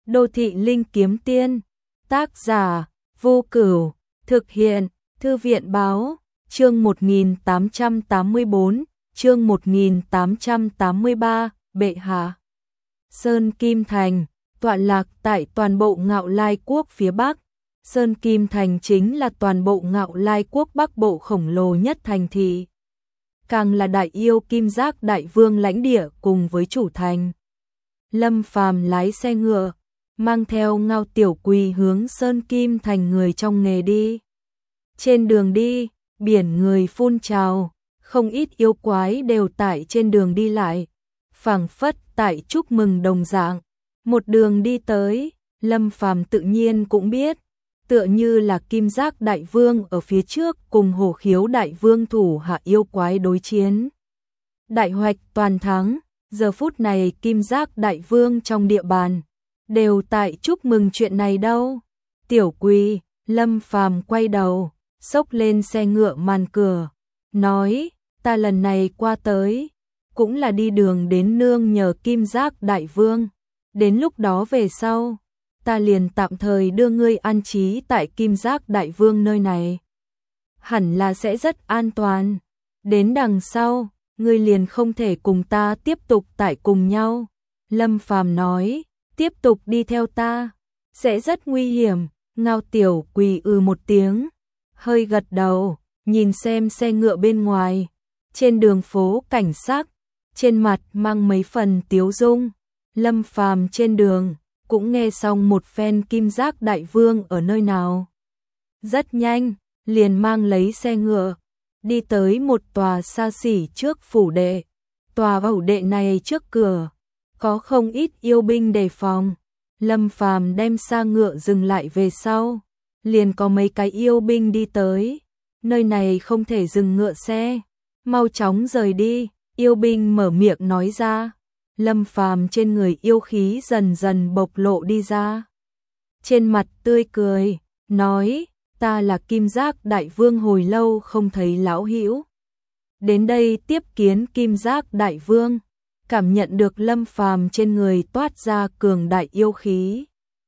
Đô thị linh kiếm tiên, tác giả, Vô Cửu, thực hiện, Thư viện báo, chương 1884, chương 1883, bệ hạ. Sơn Kim Thành, tọa lạc tại toàn bộ Ngạo Lai quốc phía Bắc. Sơn Kim Thành chính là toàn bộ Ngạo Lai quốc Bắc bộ khổng lồ nhất thành thị. Càng là đại yêu Kim Giác đại vương lãnh địa cùng với chủ thành. Lâm Phàm lái xe ngựa, mang theo Ngao Tiểu Quỳ hướng Sơn Kim Thành người trong nghề đi. Trên đường đi, biển người phun trào, không ít yêu quái đều tại trên đường đi lại, phảng phất tại chúc mừng đồng dạng. Một đường đi tới, Lâm Phàm tự nhiên cũng biết, tựa như là Kim Giác đại vương ở phía trước cùng Hổ Khiếu đại vương thủ hạ yêu quái đối chiến. Đại hoạch toàn thắng, giờ phút này Kim Giác đại vương trong địa bàn đều tại chúc mừng chuyện này đâu. Tiểu Quỳ, Lâm Phàm quay đầu, xốc lên xe ngựa màn cửa, nói, ta lần này qua tới, cũng là đi đường đến nương nhờ Kim Giác đại vương, đến lúc đó về sau, ta liền tạm thời đưa ngươi an trí tại Kim Giác đại vương nơi này. Hẳn là sẽ rất an toàn, đến đằng sau, ngươi liền không thể cùng ta tiếp tục tại cùng nhau. Lâm Phàm nói, tiếp tục đi theo ta, sẽ rất nguy hiểm. Ngao Tiểu Quỳ một tiếng, hơi gật đầu, nhìn xem xe ngựa bên ngoài, trên đường phố cảnh sắc, trên mặt mang mấy phần tiếu dung. Lâm Phàm trên đường, cũng nghe xong một phen Kim Giác đại vương ở nơi nào. Rất nhanh, liền mang lấy xe ngựa, đi tới một tòa xa xỉ trước phủ đệ. Tòa phủ đệ này trước cửa, có không ít yêu binh đề phòng. Lâm Phàm đem xa ngựa dừng lại về sau, liền có mấy cái yêu binh đi tới. Nơi này không thể dừng ngựa xe, mau chóng rời đi, yêu binh mở miệng nói ra. Lâm Phàm trên người yêu khí dần dần bộc lộ đi ra. Trên mặt tươi cười, nói, ta là Kim Giác đại vương hồi lâu không thấy lão hữu. Đến đây tiếp kiến Kim Giác đại vương, cảm nhận được Lâm Phàm trên người toát ra cường đại yêu khí.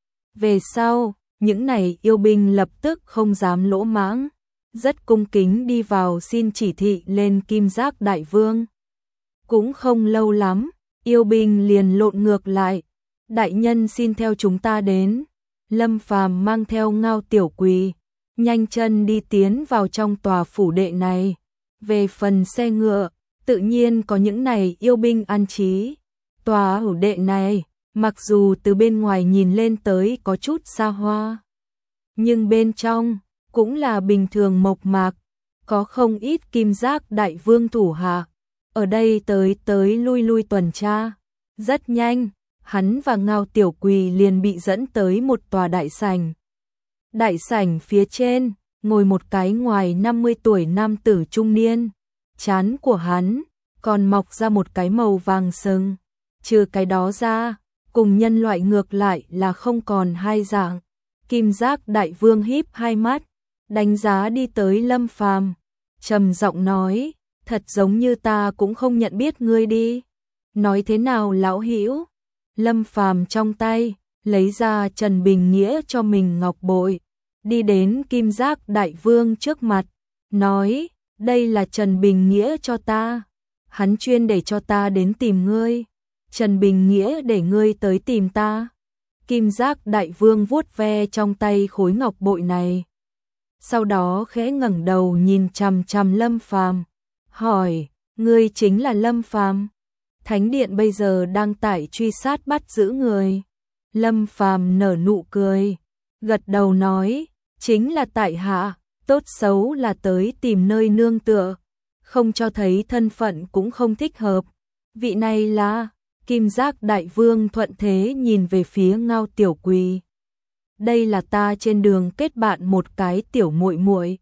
Về sau, những này yêu binh lập tức không dám lỗ mãng, rất cung kính đi vào xin chỉ thị lên Kim Giác đại vương. Cũng không lâu lắm, yêu binh liền lộn ngược lại, đại nhân xin theo chúng ta đến. Lâm Phàm mang theo Ngao Tiểu Quỳ, nhanh chân đi tiến vào trong tòa phủ đệ này. Về phần xe ngựa, tự nhiên có những này yêu binh an trí. Tòa phủ đệ này, mặc dù từ bên ngoài nhìn lên tới có chút xa hoa, nhưng bên trong cũng là bình thường mộc mạc, có không ít Kim Giác đại vương thủ hạ ở đây tới lui lui tuần tra. Rất nhanh, hắn và Ngao Tiểu Quỳ liền bị dẫn tới một tòa đại sảnh. Đại sảnh phía trên, ngồi một cái ngoài 50 tuổi nam tử trung niên. Trán của hắn còn mọc ra một cái màu vàng sừng. Trừ cái đó ra, cùng nhân loại ngược lại là không còn hai dạng. Kim Giác đại vương híp hai mắt, đánh giá đi tới Lâm Phàm, trầm giọng nói, thật giống như ta cũng không nhận biết ngươi đi. Nói thế nào lão hữu? Lâm Phàm trong tay lấy ra Trần Bình Nghĩa cho mình ngọc bội, đi đến Kim Giác đại vương trước mặt, nói, đây là Trần Bình Nghĩa cho ta, hắn chuyên để cho ta đến tìm ngươi. Trần Bình Nghĩa để ngươi tới tìm ta. Kim Giác đại vương vuốt ve trong tay khối ngọc bội này, sau đó khẽ ngẩng đầu nhìn chằm chằm Lâm Phàm, hỏi, ngươi chính là Lâm Phàm? Thánh điện bây giờ đang tại truy sát bắt giữ người. Lâm Phàm nở nụ cười, gật đầu nói, chính là tại hạ, tốt xấu là tới tìm nơi nương tựa, không cho thấy thân phận cũng không thích hợp. Vị này là... Kim Giác đại vương thuận thế nhìn về phía Ngao Tiểu Quỳ. Đây là ta trên đường kết bạn một cái tiểu muội muội.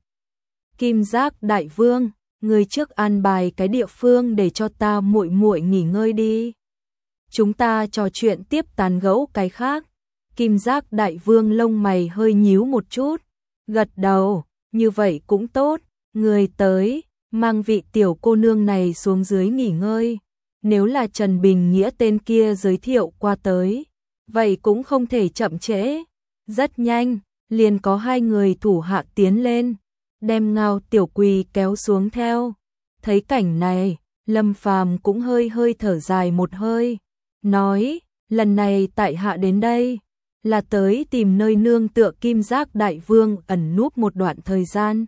Kim Giác đại vương, người trước an bài cái địa phương để cho ta muội muội nghỉ ngơi đi. Chúng ta trò chuyện tiếp tán gẫu cái khác. Kim Giác đại vương lông mày hơi nhíu một chút, gật đầu, như vậy cũng tốt, người tới, mang vị tiểu cô nương này xuống dưới nghỉ ngơi. Nếu là Trần Bình Nghĩa tên kia giới thiệu qua tới, vậy cũng không thể chậm trễ. Rất nhanh, liền có hai người thủ hạ tiến lên, đem Ngao Tiểu Quỳ kéo xuống theo. Thấy cảnh này, Lâm Phàm cũng hơi hơi thở dài một hơi, nói, lần này tại hạ đến đây, là tới tìm nơi nương tựa Kim Giác Đại Vương ẩn núp một đoạn thời gian.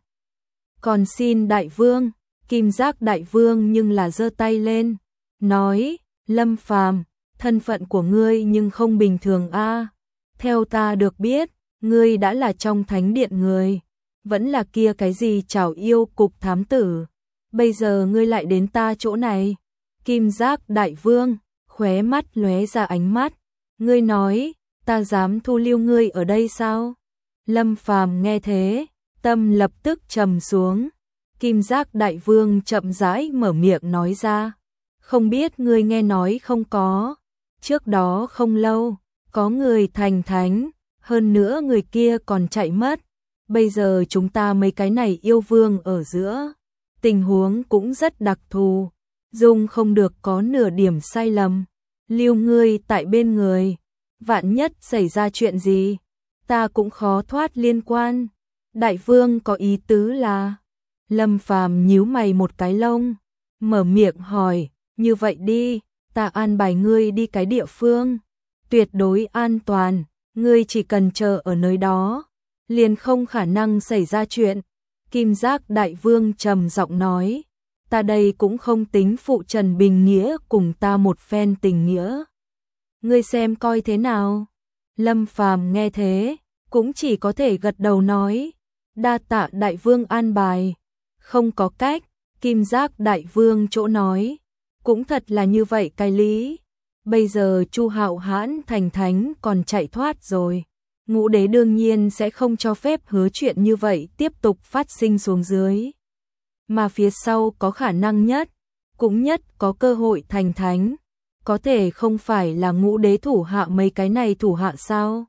Còn xin Đại Vương, Kim Giác Đại Vương nhưng là giơ tay lên, nói, Lâm Phàm, thân phận của ngươi nhưng không bình thường a. Theo ta được biết, ngươi đã là trong thánh điện người, vẫn là kia cái gì Trảo Yêu cục thám tử. Bây giờ ngươi lại đến ta chỗ này. Kim Giác Đại Vương, khóe mắt lóe ra ánh mắt, ngươi nói, ta dám thu lưu ngươi ở đây sao? Lâm Phàm nghe thế, tâm lập tức trầm xuống. Kim Giác Đại Vương chậm rãi mở miệng nói ra, không biết ngươi nghe nói không có, trước đó không lâu, có người thành thánh, hơn nữa người kia còn chạy mất. Bây giờ chúng ta mấy cái này yêu vương ở giữa, tình huống cũng rất đặc thù, dung không được có nửa điểm sai lầm. Lưu ngươi tại bên người, vạn nhất xảy ra chuyện gì, ta cũng khó thoát liên quan. Đại Vương có ý tứ là? Lâm Phàm nhíu mày một cái lông, mở miệng hỏi, như vậy đi, ta an bài ngươi đi cái địa phương tuyệt đối an toàn, ngươi chỉ cần chờ ở nơi đó, liền không khả năng xảy ra chuyện. Kim Giác Đại Vương trầm giọng nói, ta đây cũng không tính phụ Trần Bình Nghĩa cùng ta một phen tình nghĩa. Ngươi xem coi thế nào? Lâm Phàm nghe thế, cũng chỉ có thể gật đầu nói, đa tạ Đại Vương an bài. Không có cách, Kim Giác Đại Vương chỗ nói, cũng thật là như vậy cái lý. Bây giờ Chu Hạo Hãn thành thánh còn chạy thoát rồi, Ngũ Đế đương nhiên sẽ không cho phép hứa chuyện như vậy tiếp tục phát sinh xuống dưới. Mà phía sau có khả năng nhất, cũng nhất có cơ hội thành thánh, có thể không phải là Ngũ Đế thủ hạ mấy cái này thủ hạ sao?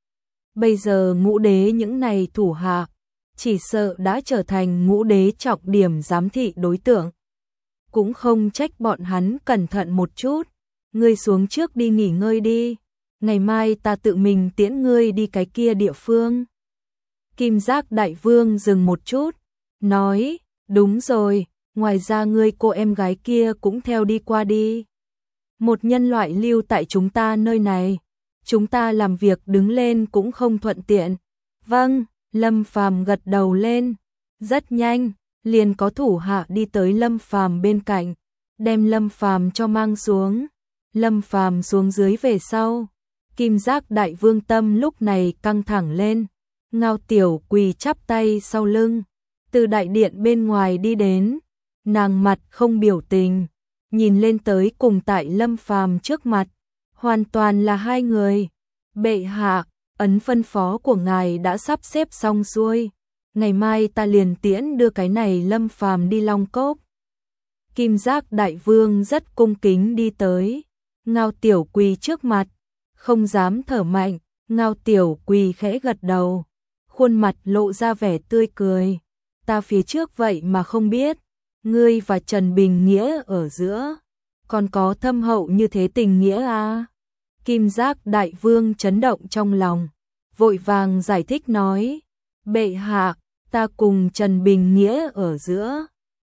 Bây giờ Ngũ Đế những này thủ hạ, chỉ sợ đã trở thành Ngũ Đế trọng điểm giám thị đối tượng. Cũng không trách bọn hắn cẩn thận một chút, ngươi xuống trước đi nghỉ ngơi đi, ngày mai ta tự mình tiễn ngươi đi cái kia địa phương. Kim Giác Đại Vương dừng một chút, nói, đúng rồi, ngoài ra ngươi cô em gái kia cũng theo đi qua đi. Một nhân loại lưu tại chúng ta nơi này, chúng ta làm việc đứng lên cũng không thuận tiện. Vâng, Lâm Phàm gật đầu lên, rất nhanh, liền có thủ hạ đi tới Lâm Phàm bên cạnh, đem Lâm Phàm cho mang xuống. Lâm Phàm xuống dưới về sau, Kim Giác Đại Vương tâm lúc này căng thẳng lên, Ngao Tiểu Quỳ chắp tay sau lưng, từ đại điện bên ngoài đi đến, nàng mặt không biểu tình, nhìn lên tới cùng tại Lâm Phàm trước mặt, hoàn toàn là hai người. Bệ hạ, ấn phân phó của ngài đã sắp xếp xong xuôi, ngày mai ta liền tiễn đưa cái này Lâm Phàm đi Long Cốc. Kim Giác Đại Vương rất cung kính đi tới, Ngao Tiểu Quỳ trước mặt, không dám thở mạnh, Ngao Tiểu Quỳ khẽ gật đầu, khuôn mặt lộ ra vẻ tươi cười, ta phía trước vậy mà không biết, ngươi và Trần Bình Nghĩa ở giữa, còn có thâm hậu như thế tình nghĩa à? Kim Giác Đại Vương chấn động trong lòng, vội vàng giải thích nói, bệ hạ, ta cùng Trần Bình Nghĩa ở giữa,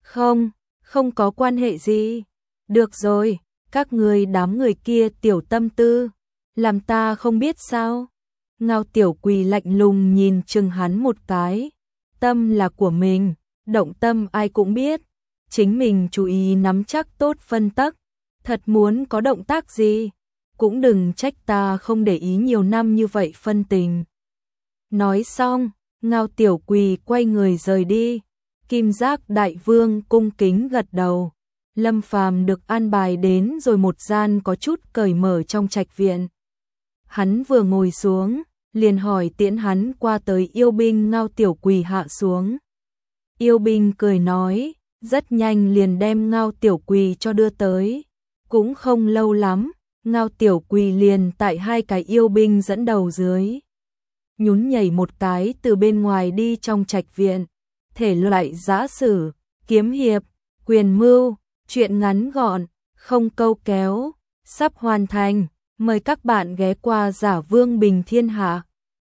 không có quan hệ gì. Được rồi, các ngươi đám người kia tiểu tâm tư, làm ta không biết sao? Ngao Tiểu Quỳ lạnh lùng nhìn chừng hắn một cái, tâm là của mình, động tâm ai cũng biết, chính mình chú ý nắm chắc tốt phân tắc, thật muốn có động tác gì, cũng đừng trách ta không để ý nhiều năm như vậy phân tình. Nói xong, Ngao Tiểu Quỳ quay người rời đi, Kim Giác Đại Vương cung kính gật đầu. Lâm Phàm được an bài đến rồi một gian có chút cởi mở trong trạch viện. Hắn vừa ngồi xuống, liền hỏi tiễn hắn qua tới yêu binh. Ngao Tiểu Quỳ hạ xuống. Yêu binh cười nói, rất nhanh liền đem Ngao Tiểu Quỳ cho đưa tới. Cũng không lâu lắm, Ngao Tiểu Quỳ liền tại hai cái yêu binh dẫn đầu dưới, nhún nhảy một cái từ bên ngoài đi trong trạch viện. Thể loại giã sử, kiếm hiệp, quyền mưu, chuyện ngắn gọn, không câu kéo, sắp hoàn thành. Mời các bạn ghé qua Giả Vương Bình Thiên Hạ.